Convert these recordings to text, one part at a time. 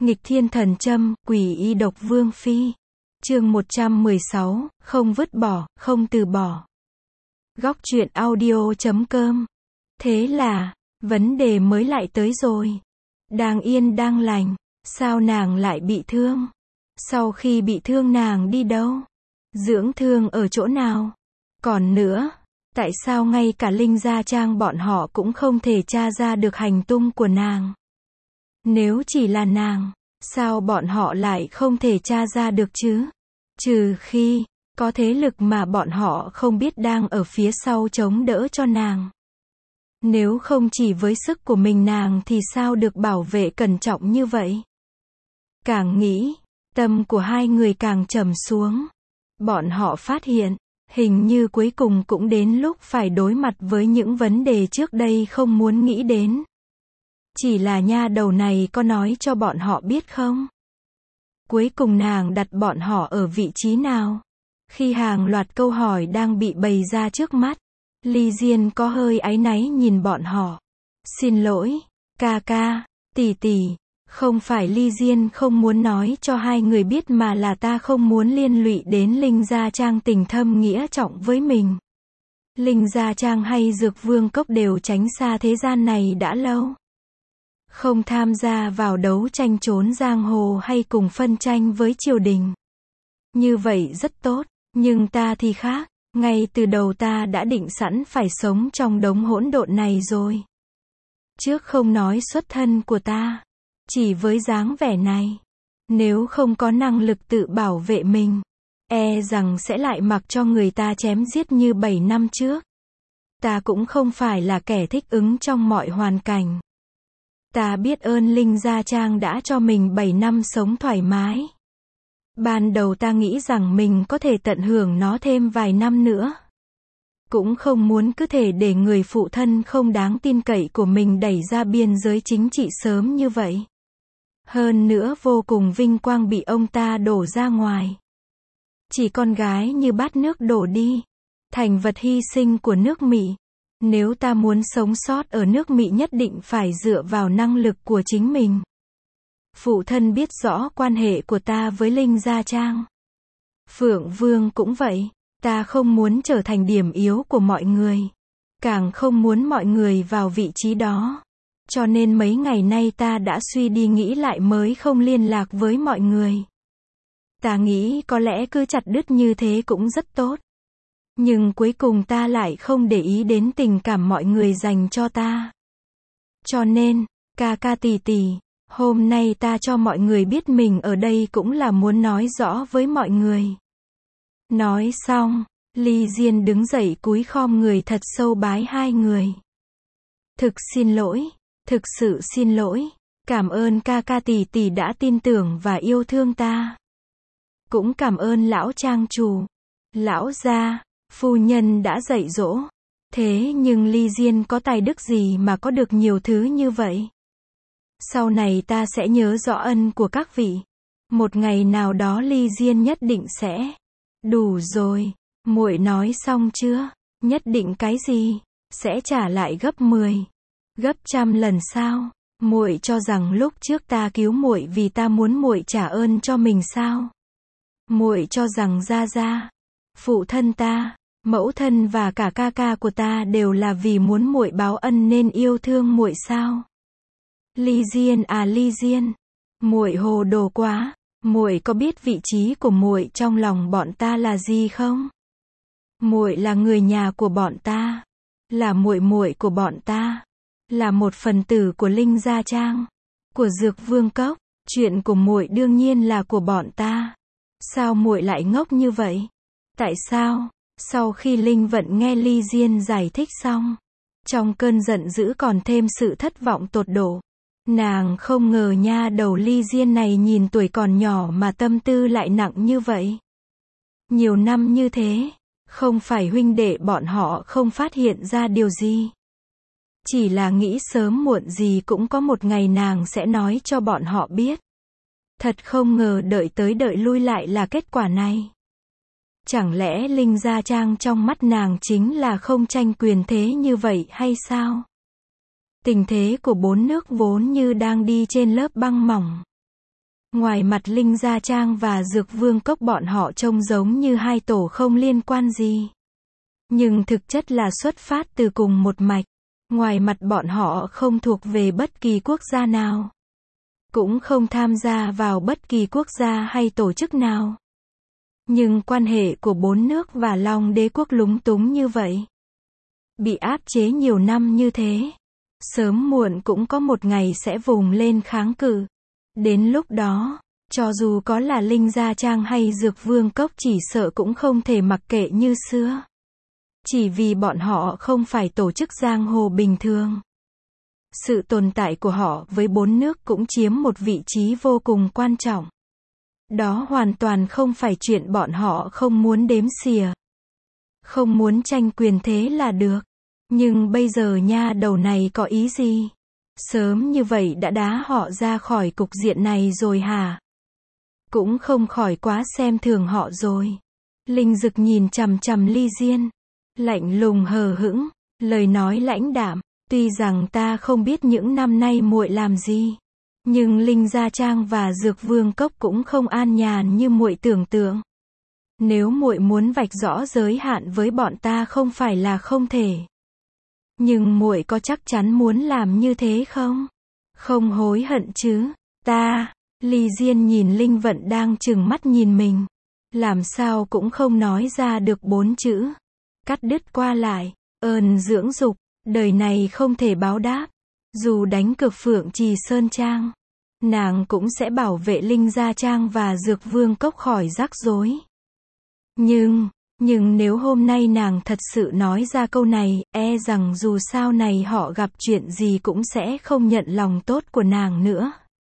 Nghịch thiên thần châm, quỷ y độc vương phi. Chương 116, không vứt bỏ, không từ bỏ. Góc truyện audio.com. Thế là, vấn đề mới lại tới rồi. Đang yên đang lành, sao nàng lại bị thương? Sau khi bị thương nàng đi đâu? Dưỡng thương ở chỗ nào? Còn nữa, tại sao ngay cả Linh Gia Trang bọn họ cũng không thể tra ra được hành tung của nàng? Nếu chỉ là nàng, sao bọn họ lại không thể tra ra được chứ? Trừ khi, có thế lực mà bọn họ không biết đang ở phía sau chống đỡ cho nàng. Nếu không chỉ với sức của mình nàng thì sao được bảo vệ cẩn trọng như vậy? Càng nghĩ, tâm của hai người càng trầm xuống. Bọn họ phát hiện, hình như cuối cùng cũng đến lúc phải đối mặt với những vấn đề trước đây không muốn nghĩ đến. Chỉ là nha đầu này có nói cho bọn họ biết không? Cuối cùng nàng đặt bọn họ ở vị trí nào? Khi hàng loạt câu hỏi đang bị bày ra trước mắt, Ly Diên có hơi áy náy nhìn bọn họ. Xin lỗi, ca ca, tỷ tỷ, không phải Ly Diên không muốn nói cho hai người biết mà là ta không muốn liên lụy đến Linh Gia Trang tình thâm nghĩa trọng với mình. Linh Gia Trang hay Dược Vương Cốc đều tránh xa thế gian này đã lâu. Không tham gia vào đấu tranh trốn giang hồ hay cùng phân tranh với triều đình. Như vậy rất tốt, nhưng ta thì khác, ngay từ đầu ta đã định sẵn phải sống trong đống hỗn độn này rồi. Trước không nói xuất thân của ta, chỉ với dáng vẻ này, nếu không có năng lực tự bảo vệ mình, e rằng sẽ lại mặc cho người ta chém giết như 7 năm trước. Ta cũng không phải là kẻ thích ứng trong mọi hoàn cảnh. Ta biết ơn Linh Gia Trang đã cho mình 7 năm sống thoải mái. Ban đầu ta nghĩ rằng mình có thể tận hưởng nó thêm vài năm nữa. Cũng không muốn cứ thể để người phụ thân không đáng tin cậy của mình đẩy ra biên giới chính trị sớm như vậy. Hơn nữa vô cùng vinh quang bị ông ta đổ ra ngoài. Chỉ con gái như bát nước đổ đi, thành vật hy sinh của nước Mỹ. Nếu ta muốn sống sót ở nước Mỹ nhất định phải dựa vào năng lực của chính mình. Phụ thân biết rõ quan hệ của ta với Linh Gia Trang. Phượng Vương cũng vậy, ta không muốn trở thành điểm yếu của mọi người. Càng không muốn mọi người vào vị trí đó. Cho nên mấy ngày nay ta đã suy đi nghĩ lại mới không liên lạc với mọi người. Ta nghĩ có lẽ cứ chặt đứt như thế cũng rất tốt. Nhưng cuối cùng ta lại không để ý đến tình cảm mọi người dành cho ta. Cho nên, ca ca tỷ tỷ, hôm nay ta cho mọi người biết mình ở đây cũng là muốn nói rõ với mọi người. Nói xong, Ly Diên đứng dậy cúi khom người thật sâu bái hai người. Thực xin lỗi, thực sự xin lỗi, cảm ơn ca ca tỷ tỷ đã tin tưởng và yêu thương ta. Cũng cảm ơn lão trang chủ, lão gia, phu nhân đã dạy dỗ. Thế nhưng Ly Diên có tài đức gì mà có được nhiều thứ như vậy? Sau này ta sẽ nhớ rõ ân của các vị. Một ngày nào đó Ly Diên nhất định sẽ. Đủ rồi, muội nói xong chưa? Nhất định cái gì? Sẽ trả lại gấp 10, gấp trăm lần sao? Muội cho rằng lúc trước ta cứu muội vì ta muốn muội trả ơn cho mình sao? Muội cho rằng gia gia, phụ thân ta, mẫu thân và cả ca ca của ta đều là vì muốn muội báo ân nên yêu thương muội sao? Ly Diên à Ly Diên, muội hồ đồ quá, muội có biết vị trí của muội trong lòng bọn ta là gì không? Muội là người nhà của bọn ta, là muội muội của bọn ta, là một phần tử của Linh Gia Trang, của Dược Vương Cốc, chuyện của muội đương nhiên là của bọn ta. Sao muội lại ngốc như vậy? Tại sao? Sau khi Linh Vận nghe Ly Diên giải thích xong, trong cơn giận dữ còn thêm sự thất vọng tột độ. Nàng không ngờ nha đầu Ly Diên này nhìn tuổi còn nhỏ mà tâm tư lại nặng như vậy. Nhiều năm như thế, không phải huynh đệ bọn họ không phát hiện ra điều gì. Chỉ là nghĩ sớm muộn gì cũng có một ngày nàng sẽ nói cho bọn họ biết. Thật không ngờ đợi tới đợi lui lại là kết quả này. Chẳng lẽ Linh Gia Trang trong mắt nàng chính là không tranh quyền thế như vậy hay sao? Tình thế của bốn nước vốn như đang đi trên lớp băng mỏng. Ngoài mặt Linh Gia Trang và Dược Vương Cốc bọn họ trông giống như hai tổ không liên quan gì. Nhưng thực chất là xuất phát từ cùng một mạch. Ngoài mặt bọn họ không thuộc về bất kỳ quốc gia nào. Cũng không tham gia vào bất kỳ quốc gia hay tổ chức nào. Nhưng quan hệ của bốn nước và Long Đế quốc lúng túng như vậy. Bị áp chế nhiều năm như thế. Sớm muộn cũng có một ngày sẽ vùng lên kháng cự. Đến lúc đó, cho dù có là Linh Gia Trang hay Dược Vương Cốc chỉ sợ cũng không thể mặc kệ như xưa. Chỉ vì bọn họ không phải tổ chức giang hồ bình thường. Sự tồn tại của họ với bốn nước cũng chiếm một vị trí vô cùng quan trọng. Đó hoàn toàn không phải chuyện bọn họ không muốn đếm xỉa. Không muốn tranh quyền thế là được. Nhưng bây giờ nha đầu này có ý gì? Sớm như vậy đã đá họ ra khỏi cục diện này rồi hả? Cũng không khỏi quá xem thường họ rồi. Linh Dực nhìn chằm chằm Ly Diên. Lạnh lùng hờ hững, lời nói lãnh đạm. Tuy rằng ta không biết những năm nay muội làm gì. Nhưng Linh Gia Trang và Dược Vương Cốc cũng không an nhàn như muội tưởng tượng. Nếu muội muốn vạch rõ giới hạn với bọn ta không phải là không thể. Nhưng muội có chắc chắn muốn làm như thế không? Không hối hận chứ? Ly Diên nhìn Linh Vận đang trừng mắt nhìn mình. Làm sao cũng không nói ra được 4 chữ. Cắt đứt qua lại, ơn dưỡng dục, đời này không thể báo đáp. Dù đánh cược Phượng Trì Sơn Trang, nàng cũng sẽ bảo vệ Linh Gia Trang và Dược Vương Cốc khỏi rắc rối. Nhưng nếu hôm nay nàng thật sự nói ra câu này, e rằng dù sau này họ gặp chuyện gì cũng sẽ không nhận lòng tốt của nàng nữa.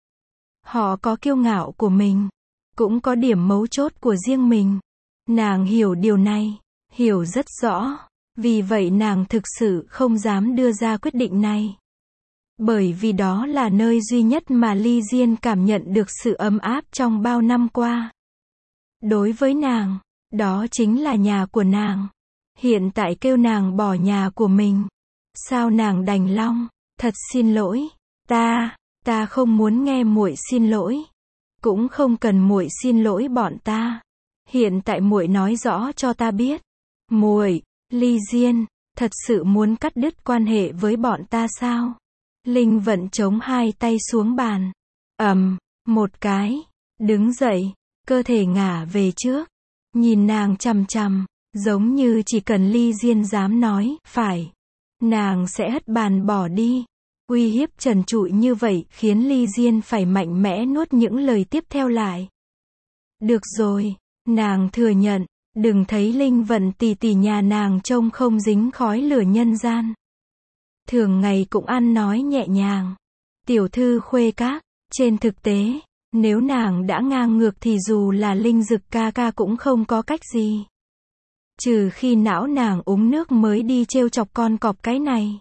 Họ có kiêu ngạo của mình, cũng có điểm mấu chốt của riêng mình. Nàng hiểu điều này, hiểu rất rõ. Vì vậy nàng thực sự không dám đưa ra quyết định này. Bởi vì đó là nơi duy nhất mà Ly Diên cảm nhận được sự ấm áp trong bao năm qua. Đối với nàng, đó chính là nhà của nàng. Hiện tại kêu nàng bỏ nhà của mình. Sao nàng đành lòng? Thật xin lỗi. Ta không muốn nghe muội xin lỗi. Cũng không cần muội xin lỗi bọn ta. Hiện tại muội nói rõ cho ta biết. Muội, Ly Diên, thật sự muốn cắt đứt quan hệ với bọn ta sao? Linh Vận chống hai tay xuống bàn. Một cái. Đứng dậy. Cơ thể ngả về trước. Nhìn nàng chằm chằm. Giống như chỉ cần Ly Diên dám nói, phải. Nàng sẽ hất bàn bỏ đi. Uy hiếp trần trụi như vậy khiến Ly Diên phải mạnh mẽ nuốt những lời tiếp theo lại. Được rồi. Nàng thừa nhận. Đừng thấy Linh Vận tỷ tỷ nhà nàng trông không dính khói lửa nhân gian. Thường ngày cũng ăn nói nhẹ nhàng. Tiểu thư khuê các. Trên thực tế, nếu nàng đã ngang ngược thì dù là Linh Dực ca ca cũng không có cách gì. Trừ khi não nàng uống nước mới đi trêu chọc con cọp cái này.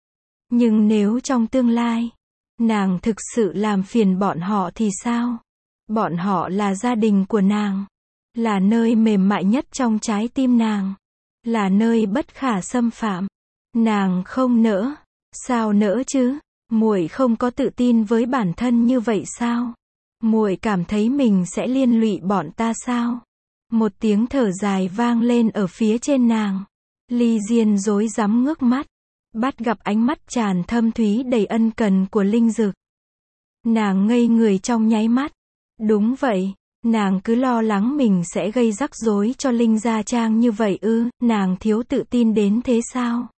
Nhưng nếu trong tương lai, nàng thực sự làm phiền bọn họ thì sao? Bọn họ là gia đình của nàng. Là nơi mềm mại nhất trong trái tim nàng. Là nơi bất khả xâm phạm. Nàng không nỡ. Sao nỡ chứ? Muội không có tự tin với bản thân như vậy sao? Muội cảm thấy mình sẽ liên lụy bọn ta sao? Một tiếng thở dài vang lên ở phía trên nàng. Ly Diên rối rắm ngước mắt. Bắt gặp ánh mắt tràn thâm thúy đầy ân cần của Linh Dực. Nàng ngây người trong nháy mắt. Đúng vậy. Nàng cứ lo lắng mình sẽ gây rắc rối cho Linh Gia Trang như vậy ư? Nàng thiếu tự tin đến thế sao?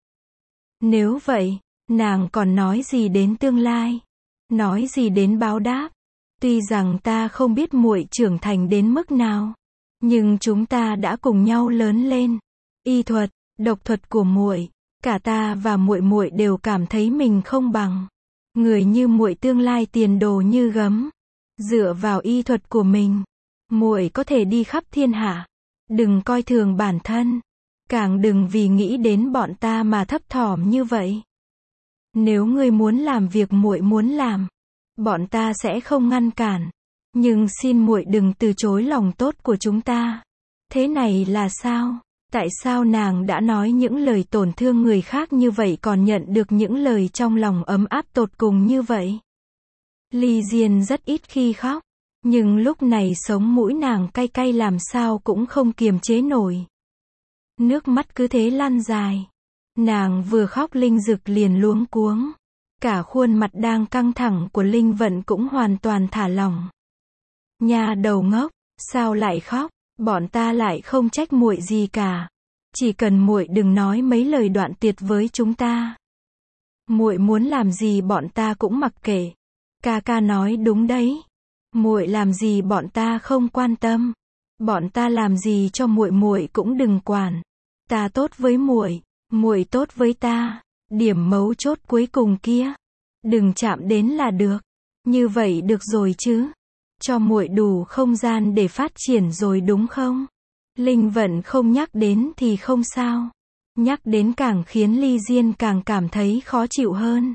Nếu vậy, nàng còn nói gì đến tương lai? Nói gì đến báo đáp? Tuy rằng ta không biết muội trưởng thành đến mức nào, nhưng chúng ta đã cùng nhau lớn lên. Y thuật, độc thuật của muội, cả ta và muội đều cảm thấy mình không bằng. Người như muội tương lai tiền đồ như gấm. Dựa vào y thuật của mình, muội có thể đi khắp thiên hạ. Đừng coi thường bản thân, càng đừng vì nghĩ đến bọn ta mà thấp thỏm như vậy. Nếu ngươi muốn làm việc muội muốn làm, bọn ta sẽ không ngăn cản. Nhưng xin muội đừng từ chối lòng tốt của chúng ta. Thế này là sao? Tại sao nàng đã nói những lời tổn thương người khác như vậy còn nhận được những lời trong lòng ấm áp tột cùng như vậy? Ly Diên rất ít khi khóc, Nhưng lúc này sống mũi nàng cay cay làm sao cũng không kiềm chế nổi. Nước mắt cứ thế lăn dài. Nàng vừa khóc Linh Dực liền luống cuống. Cả khuôn mặt đang căng thẳng của Linh Vận cũng hoàn toàn thả lỏng. Nha đầu ngốc, sao lại khóc? Bọn ta lại không trách muội gì cả. Chỉ cần muội đừng nói mấy lời đoạn tuyệt với chúng ta. Muội muốn làm gì bọn ta cũng mặc kệ. Ca ca nói đúng đấy. Muội làm gì bọn ta không quan tâm. Bọn ta làm gì cho muội muội cũng đừng quản. Ta tốt với muội, muội tốt với ta. Điểm mấu chốt cuối cùng kia, đừng chạm đến là được. Như vậy được rồi chứ? Cho muội đủ không gian để phát triển rồi đúng không? Linh Vận không nhắc đến thì không sao. Nhắc đến càng khiến Ly Diên càng cảm thấy khó chịu hơn.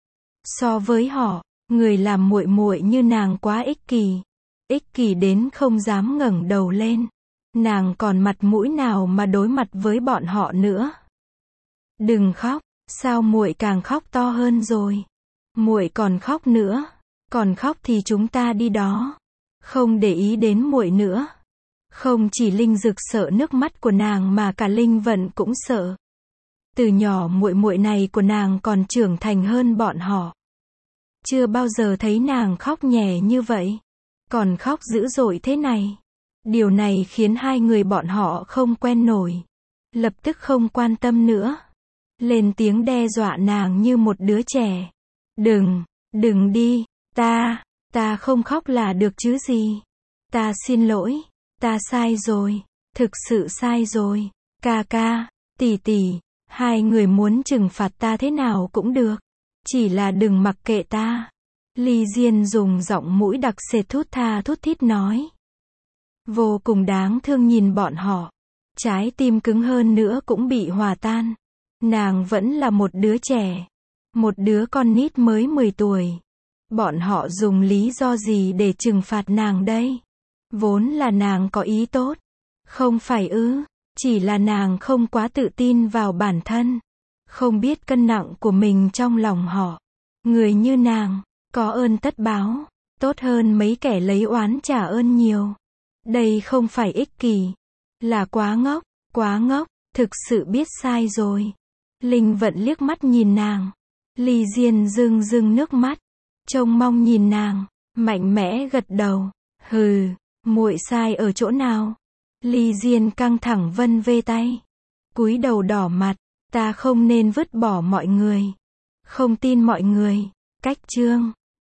So với họ, người làm muội muội như nàng quá ích kỷ. Ích kỷ đến không dám ngẩng đầu lên. Nàng còn mặt mũi nào mà đối mặt với bọn họ nữa? Đừng khóc, sao muội càng khóc to hơn rồi? Muội còn khóc nữa, còn khóc thì chúng ta đi đó. Không để ý đến muội nữa. Không chỉ Linh Dực sợ nước mắt của nàng mà cả Linh Vận cũng sợ. Từ nhỏ muội muội này của nàng còn trưởng thành hơn bọn họ. Chưa bao giờ thấy nàng khóc nhè như vậy. Còn khóc dữ dội thế này. Điều này khiến hai người bọn họ không quen nổi. Lập tức không quan tâm nữa. Lên tiếng đe dọa nàng như một đứa trẻ. Đừng đi, ta không khóc là được chứ gì. Ta xin lỗi, ta sai rồi, thực sự sai rồi. Ca ca, tỷ tỷ, hai người muốn trừng phạt ta thế nào cũng được. Chỉ là đừng mặc kệ ta. Ly Diên dùng giọng mũi đặc sệt thút tha thút thít nói. Vô cùng đáng thương nhìn bọn họ. Trái tim cứng hơn nữa cũng bị hòa tan. Nàng vẫn là một đứa trẻ. Một đứa con nít mới 10 tuổi. Bọn họ dùng lý do gì để trừng phạt nàng đây? Vốn là nàng có ý tốt. Không phải ư? Chỉ là nàng không quá tự tin vào bản thân. Không biết cân nặng của mình trong lòng họ. Người như nàng, có ơn tất báo. Tốt hơn mấy kẻ lấy oán trả ơn nhiều. Đây không phải ích kỷ. Là quá ngốc, thực sự biết sai rồi. Linh Vận liếc mắt nhìn nàng. Ly Diên rưng rưng nước mắt. Trông mong nhìn nàng, mạnh mẽ gật đầu. Hừ, muội sai ở chỗ nào? Ly Diên căng thẳng vân vê tay. Cúi đầu đỏ mặt. Ta không nên vứt bỏ mọi người. Không tin mọi người. Cách chương